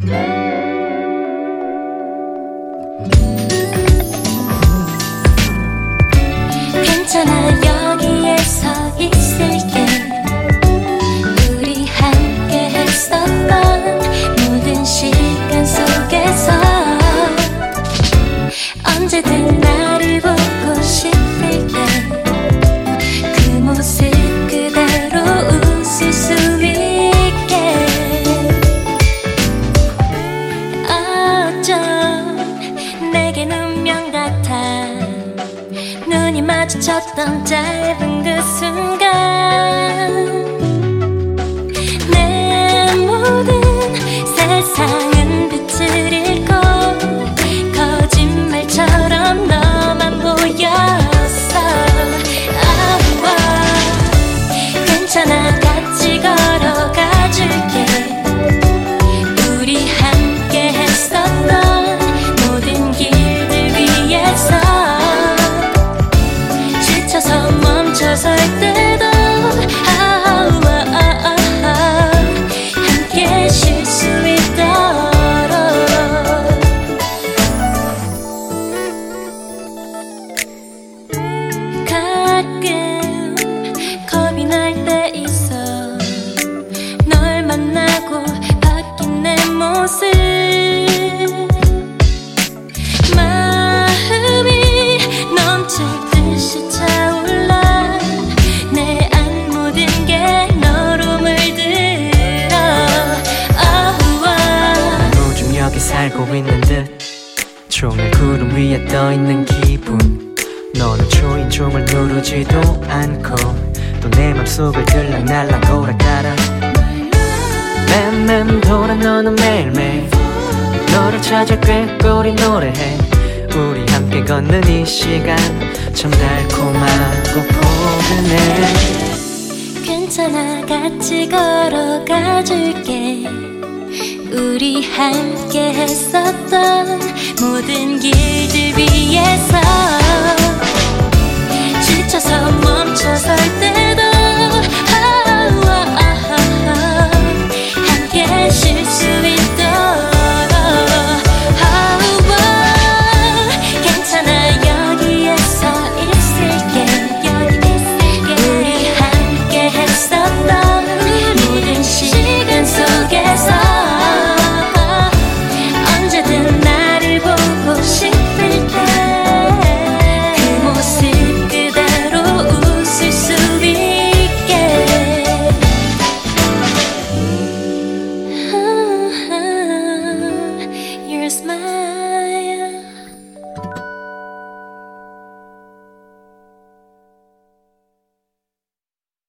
괜찮아 여기에 서 있을게. 우리 함께 했었던 모든 시간 속에서 언제든 나를 보고 싶을 때 그 모습 그대로 웃을 수 있게. 어쩜 내겐 운명 같아. 눈이 마주쳤던 짧은 그 순간 내 모든 세상은 빛을 잃고 거짓말처럼 너만 보였어. 아와 괜찮아 같이 걸어가줄게. 우리 함께 했었던 모든 길들 위에서 지쳐서 멈춰설 때도 함께 쉴 수 있도록. 가끔 겁이 날 때 있어. 널 만나고 바뀐 내 모습. 마음이 넘칠 듯이 차올라. 내 안 모든 게 너로 물들어. 요즘 여기 살고 있는 듯 종일 구름 위에 떠있는 기분. 너는 초인종을 누르지도 않고 또 내 맘속을 들락날락 돌아가라. 맴맴 돌아 너는 매일매일 너를 찾아 꾀꼬리 노래해. 우리 함께 걷는 이 시간 참 달콤하고 포근해. 괜찮아 같이 걸어가줄게. 우리 함께 했었던 모든 길들 위에서 지쳐서 멈춰설 때도 함께 쉴 수 있도록. 괜찮아 여기에 서 있을게. 우리 함께 했었던 모든 시간 속에서 언제든 나를 보고 싶을 때 그 모습 그대로 웃을 수 있게. Your smile